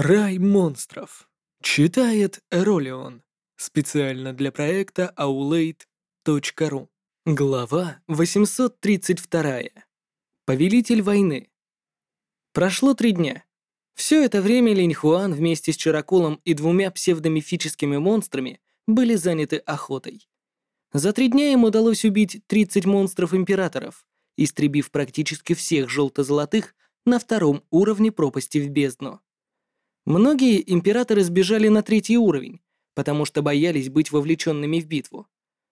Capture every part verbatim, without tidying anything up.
Рай монстров. Читает Эролион. Специально для проекта аулейт точка ру. Глава восемьсот тридцать два. Повелитель войны. Прошло три дня. Все это время Линь Хуан вместе с Чароколом и двумя псевдомифическими монстрами были заняты охотой. За три дня им удалось убить тридцать монстров-императоров, истребив практически всех желто-золотых на втором уровне пропасти в бездну. Многие императоры сбежали на третий уровень, потому что боялись быть вовлеченными в битву.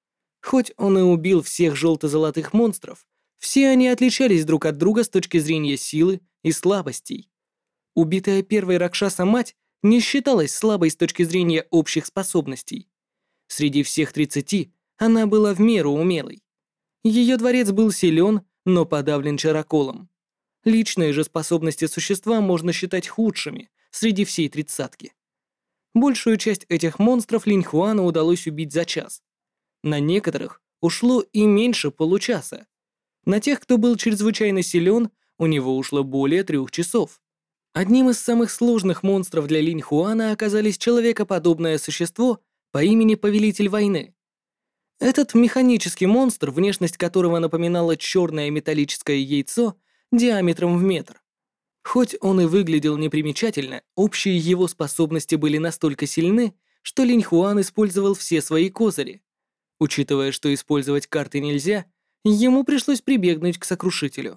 Хоть он и убил всех желто-золотых монстров, все они отличались друг от друга с точки зрения силы и слабостей. Убитая первой Ракшаса мать не считалась слабой с точки зрения общих способностей. Среди всех тридцати она была в меру умелой. Ее дворец был силен, но подавлен Чароколом. Личные же способности существа можно считать худшими среди всей тридцатки. Большую часть этих монстров Линь Хуану удалось убить за час. На некоторых ушло и меньше получаса. На тех, кто был чрезвычайно силен, у него ушло более трех часов. Одним из самых сложных монстров для Линь Хуана оказались человекоподобное существо по имени Повелитель войны. Этот механический монстр, внешность которого напоминала черное металлическое яйцо диаметром в метр. Хоть он и выглядел непримечательно, общие его способности были настолько сильны, что Линь Хуан использовал все свои козыри. Учитывая, что использовать карты нельзя, ему пришлось прибегнуть к сокрушителю.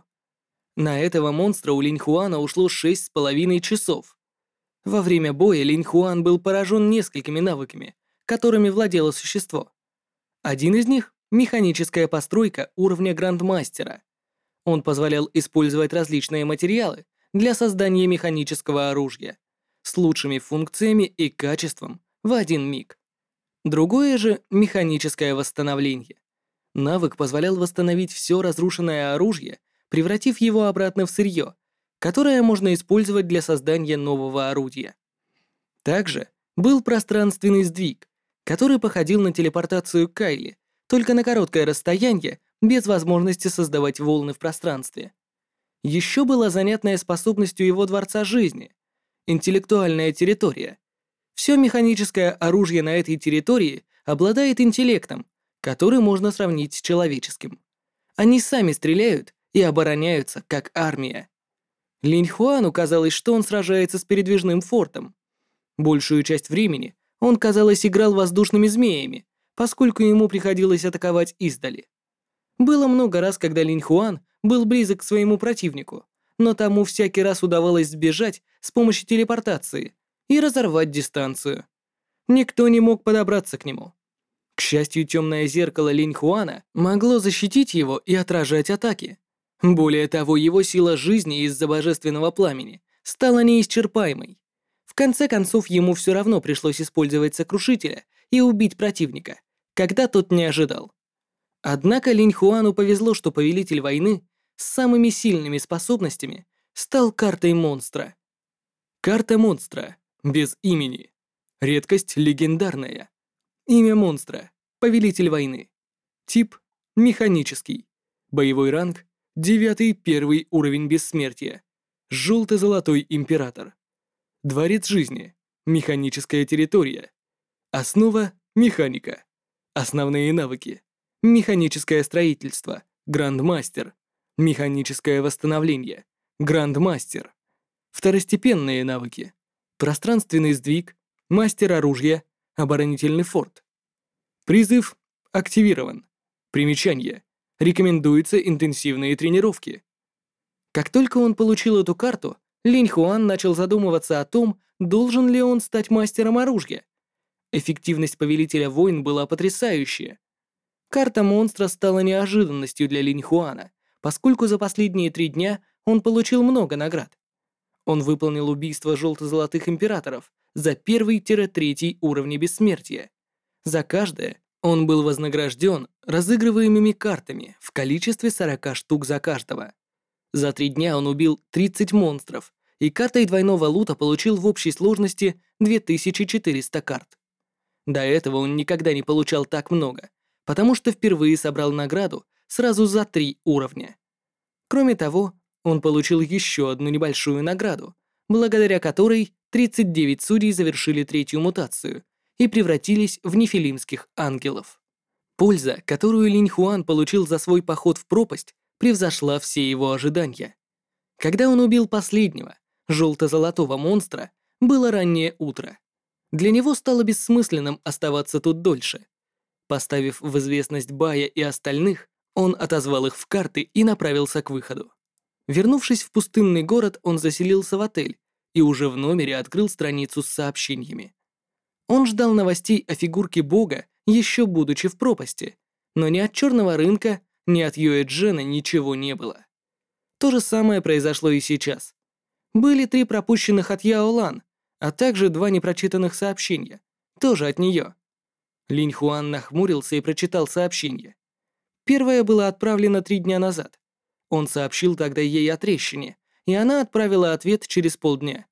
На этого монстра у Линь Хуана ушло шесть с половиной часов. Во время боя Линь Хуан был поражен несколькими навыками, которыми владело существо. Один из них — механическая постройка уровня Грандмастера. Он позволял использовать различные материалы для создания механического оружия с лучшими функциями и качеством в один миг. Другое же — механическое восстановление. Навык позволял восстановить все разрушенное оружие, превратив его обратно в сырье, которое можно использовать для создания нового орудия. Также был пространственный сдвиг, который походил на телепортацию Кайли, только на короткое расстояние, без возможности создавать волны в пространстве. Еще была занятная способность у его Дворца Жизни — интеллектуальная территория. Все механическое оружие на этой территории обладает интеллектом, который можно сравнить с человеческим. Они сами стреляют и обороняются, как армия. Линь Хуану казалось, что он сражается с передвижным фортом. Большую часть времени он, казалось, играл воздушными змеями, поскольку ему приходилось атаковать издали. Было много раз, когда Линь Хуан был близок к своему противнику, но тому всякий раз удавалось сбежать с помощью телепортации и разорвать дистанцию. Никто не мог подобраться к нему. К счастью, темное зеркало Линь Хуана могло защитить его и отражать атаки. Более того, его сила жизни из-за божественного пламени стала неисчерпаемой. В конце концов, ему все равно пришлось использовать сокрушителя и убить противника, когда тот не ожидал. Однако Линь Хуану повезло, что повелитель войны с самыми сильными способностями стал картой монстра. Карта монстра. Без имени. Редкость легендарная. Имя монстра. Повелитель войны. Тип. Механический. Боевой ранг. Девятый первый уровень бессмертия. Желто-золотой император. Дворец жизни. Механическая территория. Основа. Механика. Основные навыки. Механическое строительство. Грандмастер. Механическое восстановление. Грандмастер. Второстепенные навыки. Пространственный сдвиг. Мастер оружия. Оборонительный форт. Призыв активирован. Примечание. Рекомендуются интенсивные тренировки. Как только он получил эту карту, Линь Хуан начал задумываться о том, должен ли он стать мастером оружия. Эффективность повелителя войн была потрясающая. Карта монстра стала неожиданностью для Линь Хуана, поскольку за последние три дня он получил много наград. Он выполнил убийство желто-золотых императоров за первый-третий уровни бессмертия. За каждое он был вознагражден разыгрываемыми картами в количестве сорока штук за каждого. За три дня он убил тридцать монстров и картой двойного лута получил в общей сложности две тысячи четыреста карт. До этого он никогда не получал так много, потому что впервые собрал награду сразу за три уровня. Кроме того, он получил еще одну небольшую награду благодаря которой тридцать девять судей завершили третью мутацию и превратились в нефилимских ангелов. Польза, которую Линь Хуан получил за свой поход в пропасть, превзошла все его ожидания. Когда он убил последнего, желто-золотого монстра, было раннее утро. Для него стало бессмысленным оставаться тут дольше. Поставив в известность Бая и остальных, он отозвал их в карты и направился к выходу. Вернувшись в пустынный город, он заселился в отель и уже в номере открыл страницу с сообщениями. Он ждал новостей о фигурке бога, еще будучи в пропасти, но ни от черного рынка, ни от Юэ Джена ничего не было. То же самое произошло и сейчас. Были три пропущенных от Яо Лан, а также два непрочитанных сообщения, тоже от нее. Линь Хуан нахмурился и прочитал сообщение. Первое было отправлено три дня назад. Он сообщил тогда ей о трещине, и она отправила ответ через полдня.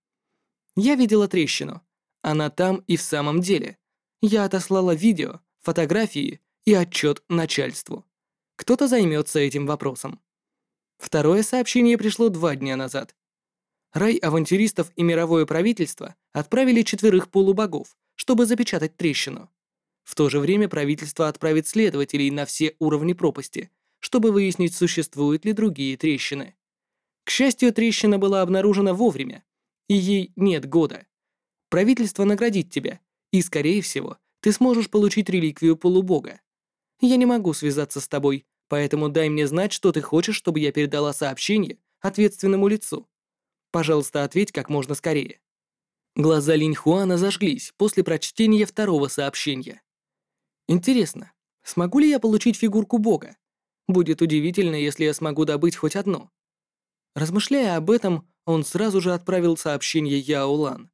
«Я видела трещину. Она там и в самом деле. Я отослала видео, фотографии и отчет начальству. Кто-то займется этим вопросом». Второе сообщение пришло два дня назад. Рай авантюристов и мировое правительство отправили четверых полубогов, чтобы запечатать трещину. В то же время правительство отправит следователей на все уровни пропасти, чтобы выяснить, существуют ли другие трещины. К счастью, трещина была обнаружена вовремя, и ей нет года. Правительство наградит тебя, и, скорее всего, ты сможешь получить реликвию полубога. Я не могу связаться с тобой, поэтому дай мне знать, что ты хочешь, чтобы я передала сообщение ответственному лицу. Пожалуйста, ответь как можно скорее». Глаза Линь Хуана зажглись после прочтения второго сообщения. «Интересно, смогу ли я получить фигурку бога? Будет удивительно, если я смогу добыть хоть одну». Размышляя об этом, он сразу же отправил сообщение Яо Лан.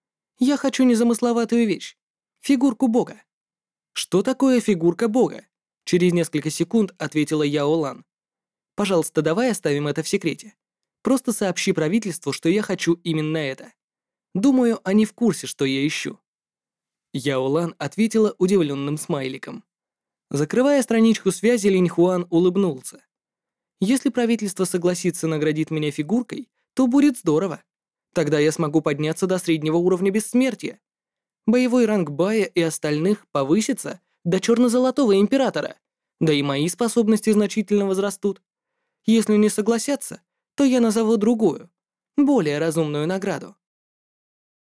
«Я хочу незамысловатую вещь. Фигурку бога». «Что такое фигурка бога?» Через несколько секунд ответила Яо Лан. «Пожалуйста, давай оставим это в секрете. Просто сообщи правительству, что я хочу именно это. Думаю, они в курсе, что я ищу». Яо Лан ответила удивленным смайликом. Закрывая страничку связи, Линь Хуан улыбнулся. «Если правительство согласится наградить меня фигуркой, то будет здорово. Тогда я смогу подняться до среднего уровня бессмертия. Боевой ранг Бая и остальных повысится до черно-золотого императора, да и мои способности значительно возрастут. Если не согласятся, то я назову другую, более разумную награду».